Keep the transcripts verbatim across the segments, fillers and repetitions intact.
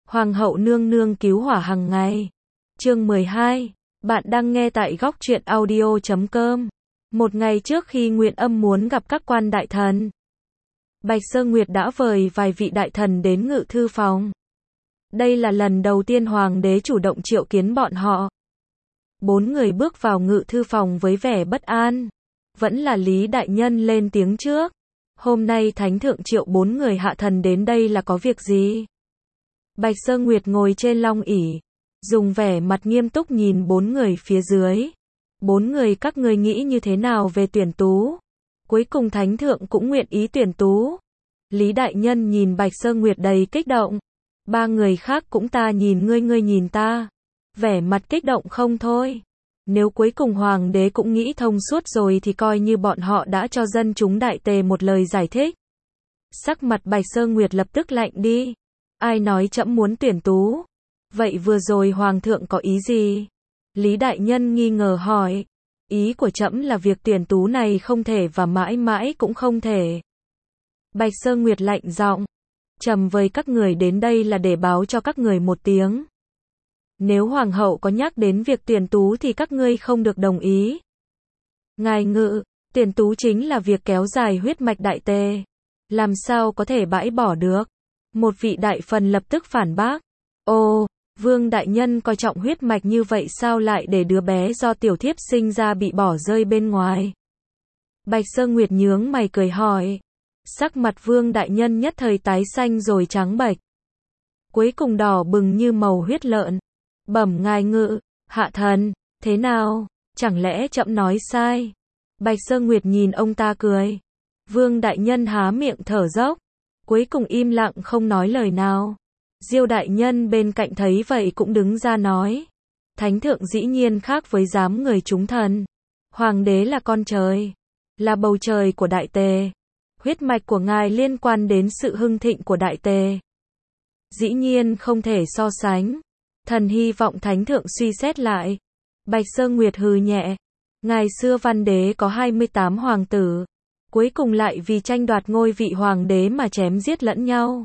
Hoàng hậu nương nương cứu hỏa hằng ngày. Chương mười hai. Bạn đang nghe tại góc truyện audio chấm com. Một ngày trước khi Nguyện Âm muốn gặp các quan đại thần, Bạch Sơ Nguyệt đã vời vài vị đại thần đến ngự thư phòng. Đây là lần đầu tiên hoàng đế chủ động triệu kiến bọn họ. Bốn người bước vào ngự thư phòng với vẻ bất an. Vẫn là Lý đại nhân lên tiếng trước. Hôm nay thánh thượng triệu bốn người hạ thần đến đây là có việc gì? Bạch Sơ Nguyệt ngồi trên long ỷ, dùng vẻ mặt nghiêm túc nhìn bốn người phía dưới. Bốn người các ngươi nghĩ như thế nào về tuyển tú? Cuối cùng thánh thượng cũng nguyện ý tuyển tú. Lý đại nhân nhìn Bạch Sơ Nguyệt đầy kích động. Ba người khác cũng ta nhìn ngươi ngươi nhìn ta. Vẻ mặt kích động không thôi. Nếu cuối cùng hoàng đế cũng nghĩ thông suốt rồi thì coi như bọn họ đã cho dân chúng đại tề một lời giải thích. Sắc mặt Bạch Sơ Nguyệt lập tức lạnh đi. Ai nói trẫm muốn tuyển tú? Vậy vừa rồi hoàng thượng có ý gì? Lý đại nhân nghi ngờ hỏi. Ý của trẫm là việc tuyển tú này không thể và mãi mãi cũng không thể. Bạch Sơ Nguyệt lạnh giọng. Trầm với các người đến đây là để báo cho các người một tiếng. Nếu hoàng hậu có nhắc đến việc tuyển tú thì các ngươi không được đồng ý. Ngài ngự, tuyển tú chính là việc kéo dài huyết mạch đại tề. Làm sao có thể bãi bỏ được? Một vị đại phần lập tức phản bác. Ồ, vương đại nhân coi trọng huyết mạch như vậy sao lại để đứa bé do tiểu thiếp sinh ra bị bỏ rơi bên ngoài? Bạch Sơ Nguyệt nhướng mày cười hỏi. Sắc mặt vương đại nhân nhất thời tái xanh rồi trắng bệch. Cuối cùng đỏ bừng như màu huyết lợn. Bẩm ngài ngự, hạ thần, thế nào? Chẳng lẽ trẫm nói sai? Bạch Sơ Nguyệt nhìn ông ta cười. Vương đại nhân há miệng thở dốc. Cuối cùng im lặng không nói lời nào. Diêu đại nhân bên cạnh thấy vậy cũng đứng ra nói. Thánh thượng dĩ nhiên khác với giám người chúng thần. Hoàng đế là con trời, là bầu trời của đại tề. Huyết mạch của ngài liên quan đến sự hưng thịnh của đại tề. Dĩ nhiên không thể so sánh. Thần hy vọng thánh thượng suy xét lại. Bạch Sơ Nguyệt hừ nhẹ. Ngày xưa văn đế có hai mươi tám hoàng tử. Cuối cùng lại vì tranh đoạt ngôi vị hoàng đế mà chém giết lẫn nhau.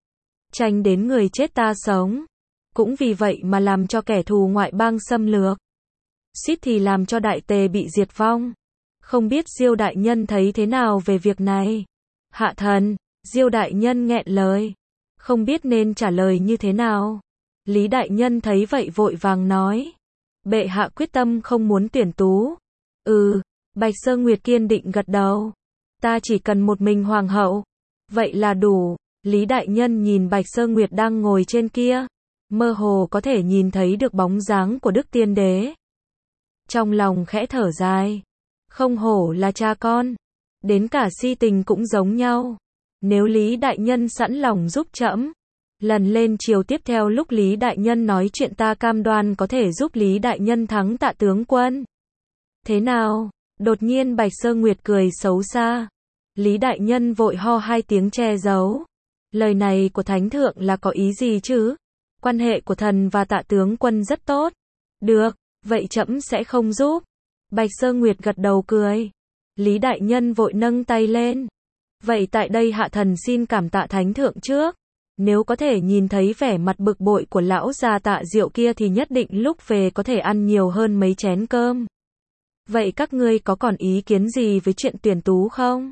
Tranh đến người chết ta sống. Cũng vì vậy mà làm cho kẻ thù ngoại bang xâm lược. Suýt thì làm cho đại tề bị diệt vong. Không biết Diêu đại nhân thấy thế nào về việc này? Hạ thần, Diêu đại nhân nghẹn lời. Không biết nên trả lời như thế nào. Lý đại nhân thấy vậy vội vàng nói. Bệ hạ quyết tâm không muốn tuyển tú. Ừ, Bạch Sơ Nguyệt kiên định gật đầu. Ta chỉ cần một mình hoàng hậu. Vậy là đủ. Lý đại nhân nhìn Bạch Sơ Nguyệt đang ngồi trên kia. Mơ hồ có thể nhìn thấy được bóng dáng của Đức Tiên Đế. Trong lòng khẽ thở dài. Không hổ là cha con. Đến cả si tình cũng giống nhau. Nếu Lý đại nhân sẵn lòng giúp trẫm. Lần lên chiều tiếp theo lúc Lý đại nhân nói chuyện ta cam đoan có thể giúp Lý đại nhân thắng Tạ tướng quân. Thế nào? Đột nhiên Bạch Sơ Nguyệt cười xấu xa. Lý đại nhân vội ho hai tiếng che giấu. Lời này của thánh thượng là có ý gì chứ? Quan hệ của thần và Tạ tướng quân rất tốt. Được, vậy trẫm sẽ không giúp. Bạch Sơ Nguyệt gật đầu cười. Lý đại nhân vội nâng tay lên. Vậy tại đây hạ thần xin cảm tạ thánh thượng trước. Nếu có thể nhìn thấy vẻ mặt bực bội của lão già Tạ Diệu kia thì nhất định lúc về có thể ăn nhiều hơn mấy chén cơm. Vậy các ngươi có còn ý kiến gì với chuyện tuyển tú không?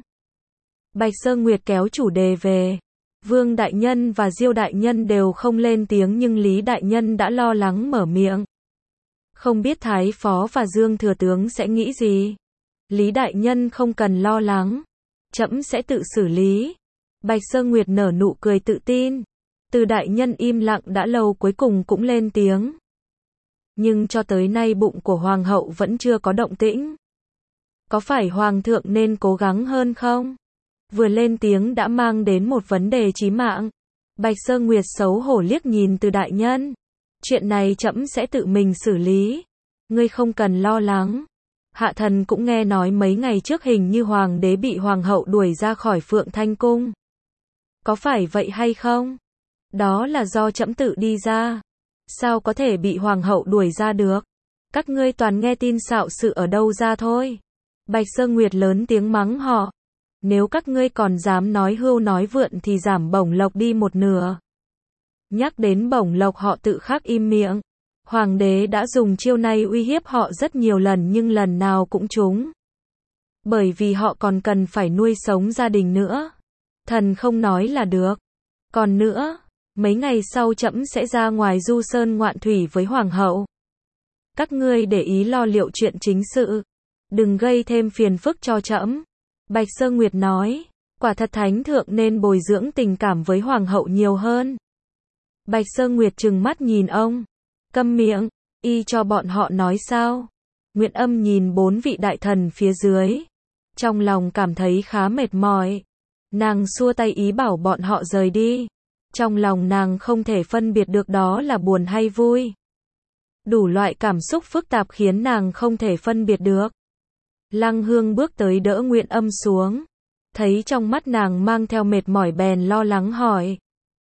Bạch Sơ Nguyệt kéo chủ đề về. Vương đại nhân và Diêu đại nhân đều không lên tiếng nhưng Lý đại nhân đã lo lắng mở miệng. Không biết Thái Phó và Dương Thừa Tướng sẽ nghĩ gì? Lý đại nhân không cần lo lắng. Trẫm sẽ tự xử lý. Bạch Sơ Nguyệt nở nụ cười tự tin. Từ đại nhân im lặng đã lâu cuối cùng cũng lên tiếng. Nhưng cho tới nay bụng của hoàng hậu vẫn chưa có động tĩnh. Có phải hoàng thượng nên cố gắng hơn không? Vừa lên tiếng đã mang đến một vấn đề chí mạng. Bạch Sơ Nguyệt xấu hổ liếc nhìn Từ đại nhân. Chuyện này trẫm sẽ tự mình xử lý. Ngươi không cần lo lắng. Hạ thần cũng nghe nói mấy ngày trước hình như hoàng đế bị hoàng hậu đuổi ra khỏi Phượng Thanh Cung. Có phải vậy hay không? Đó là do trẫm tự đi ra. Sao có thể bị hoàng hậu đuổi ra được? Các ngươi toàn nghe tin xạo sự ở đâu ra thôi. Bạch Sơ Nguyệt lớn tiếng mắng họ. Nếu các ngươi còn dám nói hưu nói vượn thì giảm bổng lộc đi một nửa. Nhắc đến bổng lộc họ tự khắc im miệng. Hoàng đế đã dùng chiêu này uy hiếp họ rất nhiều lần nhưng lần nào cũng trúng. Bởi vì họ còn cần phải nuôi sống gia đình nữa. Thần không nói là được. Còn nữa, mấy ngày sau trẫm sẽ ra ngoài du sơn ngoạn thủy với hoàng hậu. Các ngươi để ý lo liệu chuyện chính sự. Đừng gây thêm phiền phức cho trẫm. Bạch Sơ Nguyệt nói, quả thật thánh thượng nên bồi dưỡng tình cảm với hoàng hậu nhiều hơn. Bạch Sơ Nguyệt trừng mắt nhìn ông. Câm miệng, y cho bọn họ nói sao? Nguyện Âm nhìn bốn vị đại thần phía dưới. Trong lòng cảm thấy khá mệt mỏi. Nàng xua tay ý bảo bọn họ rời đi. Trong lòng nàng không thể phân biệt được đó là buồn hay vui. Đủ loại cảm xúc phức tạp khiến nàng không thể phân biệt được. Lăng Hương bước tới đỡ Nguyện Âm xuống. Thấy trong mắt nàng mang theo mệt mỏi bèn lo lắng hỏi.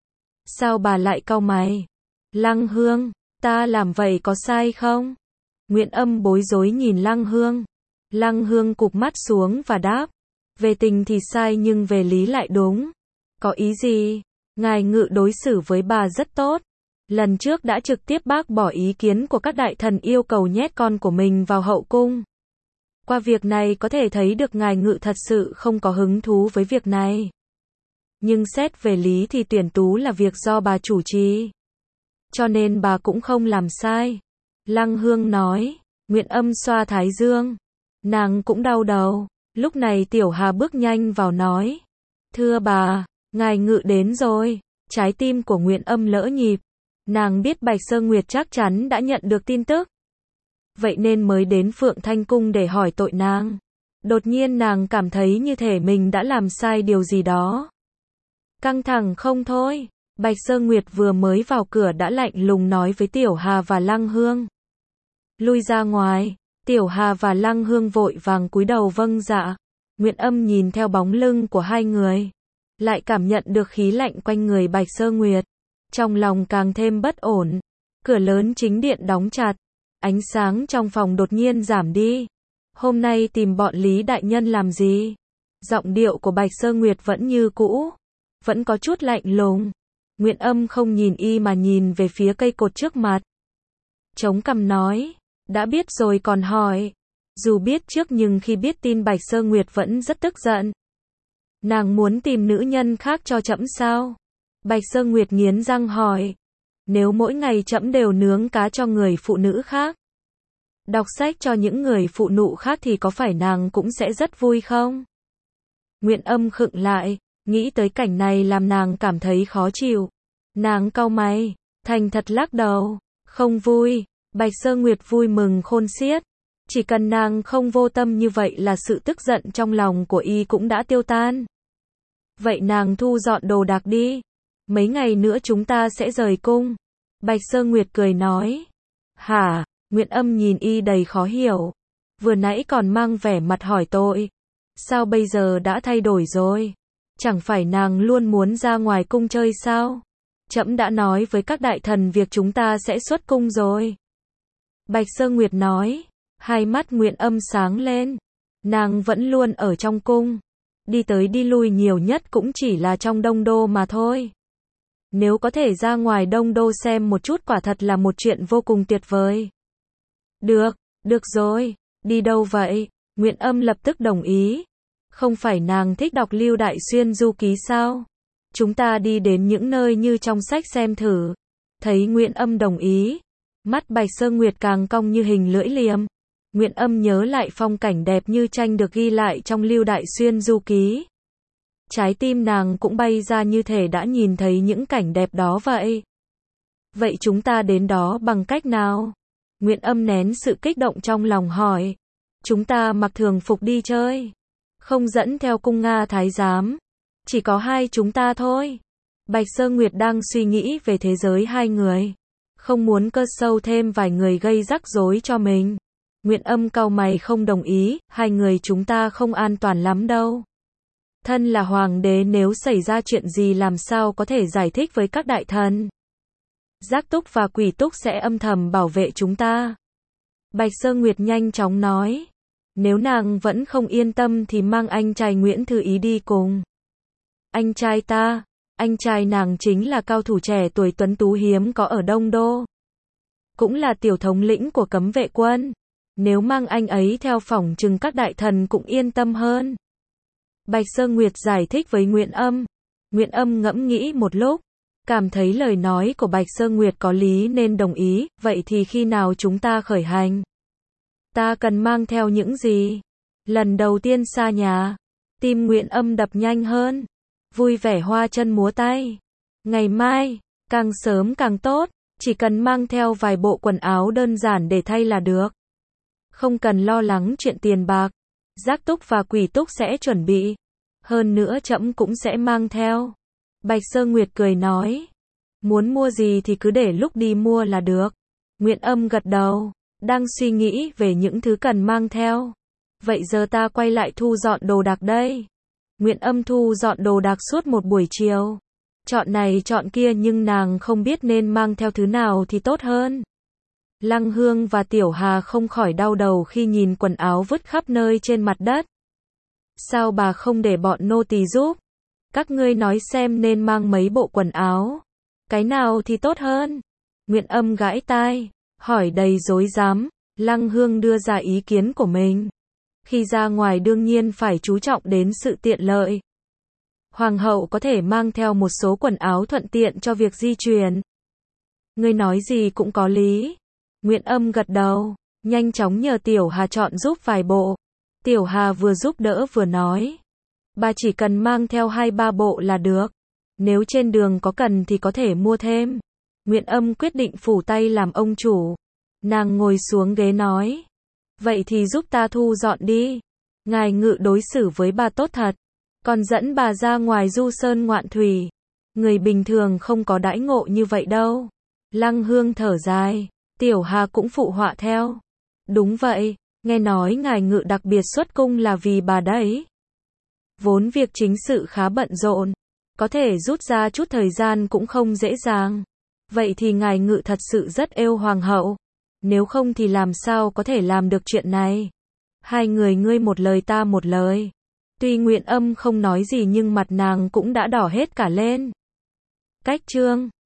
Sao bà lại cau mày? Lăng Hương, ta làm vậy có sai không? Nguyện Âm bối rối nhìn Lăng Hương. Lăng Hương cụp mắt xuống và đáp. Về tình thì sai nhưng về lý lại đúng. Có ý gì? Ngài Ngự đối xử với bà rất tốt. Lần trước đã trực tiếp bác bỏ ý kiến của các đại thần yêu cầu nhét con của mình vào hậu cung. Qua việc này có thể thấy được Ngài Ngự thật sự không có hứng thú với việc này. Nhưng xét về lý thì tuyển tú là việc do bà chủ trì. Cho nên bà cũng không làm sai. Lăng Hương nói. Nguyện Âm xoa thái dương. Nàng cũng đau đầu. Lúc này Tiểu Hà bước nhanh vào nói. Thưa bà, Ngài Ngự đến rồi. Trái tim của Nguyện Âm lỡ nhịp. Nàng biết Bạch Sơ Nguyệt chắc chắn đã nhận được tin tức. Vậy nên mới đến Phượng Thanh Cung để hỏi tội nàng. Đột nhiên nàng cảm thấy như thể mình đã làm sai điều gì đó. Căng thẳng không thôi. Bạch Sơ Nguyệt vừa mới vào cửa đã lạnh lùng nói với Tiểu Hà và Lăng Hương. Lui ra ngoài. Tiểu Hà và Lăng Hương vội vàng cúi đầu vâng dạ. Nguyện Âm nhìn theo bóng lưng của hai người. Lại cảm nhận được khí lạnh quanh người Bạch Sơ Nguyệt. Trong lòng càng thêm bất ổn. Cửa lớn chính điện đóng chặt. Ánh sáng trong phòng đột nhiên giảm đi. Hôm nay tìm bọn Lý Đại Nhân làm gì? Giọng điệu của Bạch Sơ Nguyệt vẫn như cũ. Vẫn có chút lạnh lùng. Nguyện Âm không nhìn y mà nhìn về phía cây cột trước mặt. Chống cằm nói. Đã biết rồi còn hỏi. Dù biết trước nhưng khi biết tin Bạch Sơ Nguyệt vẫn rất tức giận. Nàng muốn tìm nữ nhân khác cho trẫm sao? Bạch Sơ Nguyệt nghiến răng hỏi. Nếu mỗi ngày trẫm đều nướng cá cho người phụ nữ khác, đọc sách cho những người phụ nữ khác thì có phải nàng cũng sẽ rất vui không? Nguyện Âm khựng lại, nghĩ tới cảnh này làm nàng cảm thấy khó chịu. Nàng cau mày, thành thật lắc đầu, không vui. Bạch Sơ Nguyệt vui mừng khôn xiết. Chỉ cần nàng không vô tâm như vậy là sự tức giận trong lòng của y cũng đã tiêu tan. Vậy nàng thu dọn đồ đạc đi. Mấy ngày nữa chúng ta sẽ rời cung. Bạch Sơ Nguyệt cười nói. Hả? Nguyện Âm nhìn y đầy khó hiểu. Vừa nãy còn mang vẻ mặt hỏi tội. Sao bây giờ đã thay đổi rồi? Chẳng phải nàng luôn muốn ra ngoài cung chơi sao? Trẫm đã nói với các đại thần việc chúng ta sẽ xuất cung rồi. Bạch Sơ Nguyệt nói. Hai mắt Nguyện Âm sáng lên. Nàng vẫn luôn ở trong cung. Đi tới đi lui nhiều nhất cũng chỉ là trong Đông Đô mà thôi. Nếu có thể ra ngoài Đông Đô xem một chút quả thật là một chuyện vô cùng tuyệt vời. Được, được rồi. Đi đâu vậy? Nguyện Âm lập tức đồng ý. Không phải nàng thích đọc Lưu Đại Xuyên du ký sao? Chúng ta đi đến những nơi như trong sách xem thử. Thấy Nguyện Âm đồng ý. Mắt Bạch Sơ Nguyệt càng cong như hình lưỡi liềm. Nguyện Âm nhớ lại phong cảnh đẹp như tranh được ghi lại trong Lưu Đại Xuyên du ký. Trái tim nàng cũng bay ra như thể đã nhìn thấy những cảnh đẹp đó vậy. Vậy chúng ta đến đó bằng cách nào? Nguyện Âm nén sự kích động trong lòng hỏi. Chúng ta mặc thường phục đi chơi. Không dẫn theo cung Nga thái giám. Chỉ có hai chúng ta thôi. Bạch Sơ Nguyệt đang suy nghĩ về thế giới hai người. Không muốn cơ sâu thêm vài người gây rắc rối cho mình. Nguyện Âm cau mày không đồng ý. Hai người chúng ta không an toàn lắm đâu. Thân là hoàng đế nếu xảy ra chuyện gì làm sao có thể giải thích với các đại thần. Giác Túc và Quỷ Túc sẽ âm thầm bảo vệ chúng ta. Bạch Sơ Nguyệt nhanh chóng nói. Nếu nàng vẫn không yên tâm thì mang anh trai Nguyễn Thư Ý đi cùng. Anh trai ta? Anh trai nàng chính là cao thủ trẻ tuổi tuấn tú hiếm có ở Đông Đô. Cũng là tiểu thống lĩnh của cấm vệ quân. Nếu mang anh ấy theo phỏng chừng các đại thần cũng yên tâm hơn. Bạch Sơ Nguyệt giải thích với Nguyễn Âm. Nguyễn Âm ngẫm nghĩ một lúc, cảm thấy lời nói của Bạch Sơ Nguyệt có lý nên đồng ý, vậy thì khi nào chúng ta khởi hành? Ta cần mang theo những gì? Lần đầu tiên xa nhà, tim Nguyễn Âm đập nhanh hơn, vui vẻ hoa chân múa tay. Ngày mai, càng sớm càng tốt, chỉ cần mang theo vài bộ quần áo đơn giản để thay là được. Không cần lo lắng chuyện tiền bạc, Giác Túc và Quỷ Túc sẽ chuẩn bị. Hơn nữa trẫm cũng sẽ mang theo. Bạch Sơ Nguyệt cười nói. Muốn mua gì thì cứ để lúc đi mua là được. Nguyễn Âm gật đầu, đang suy nghĩ về những thứ cần mang theo. Vậy giờ ta quay lại thu dọn đồ đạc đây. Nguyễn Âm thu dọn đồ đạc suốt một buổi chiều. Chọn này chọn kia nhưng nàng không biết nên mang theo thứ nào thì tốt hơn. Lăng Hương và Tiểu Hà không khỏi đau đầu khi nhìn quần áo vứt khắp nơi trên mặt đất. Sao bà không để bọn nô tỳ giúp? Các ngươi nói xem nên mang mấy bộ quần áo. Cái nào thì tốt hơn? Nguyễn Âm gãi tai, hỏi đầy rối rắm. Lăng Hương đưa ra ý kiến của mình. Khi ra ngoài đương nhiên phải chú trọng đến sự tiện lợi. Hoàng hậu có thể mang theo một số quần áo thuận tiện cho việc di chuyển. Ngươi nói gì cũng có lý. Nguyễn Âm gật đầu, nhanh chóng nhờ Tiểu Hà chọn giúp vài bộ. Tiểu Hà vừa giúp đỡ vừa nói. Bà chỉ cần mang theo hai ba bộ là được. Nếu trên đường có cần thì có thể mua thêm. Nguyễn Âm quyết định phủ tay làm ông chủ. Nàng ngồi xuống ghế nói. Vậy thì giúp ta thu dọn đi. Ngài Ngự đối xử với bà tốt thật. Còn dẫn bà ra ngoài du sơn ngoạn thủy. Người bình thường không có đãi ngộ như vậy đâu. Lăng Hương thở dài. Tiểu Hà cũng phụ họa theo. Đúng vậy, nghe nói ngài Ngự đặc biệt xuất cung là vì bà đấy. Vốn việc chính sự khá bận rộn, có thể rút ra chút thời gian cũng không dễ dàng. Vậy thì ngài Ngự thật sự rất êu hoàng hậu. Nếu không thì làm sao có thể làm được chuyện này. Hai người ngươi một lời ta một lời. Tuy Nguyễn Âm không nói gì nhưng mặt nàng cũng đã đỏ hết cả lên. Cách chương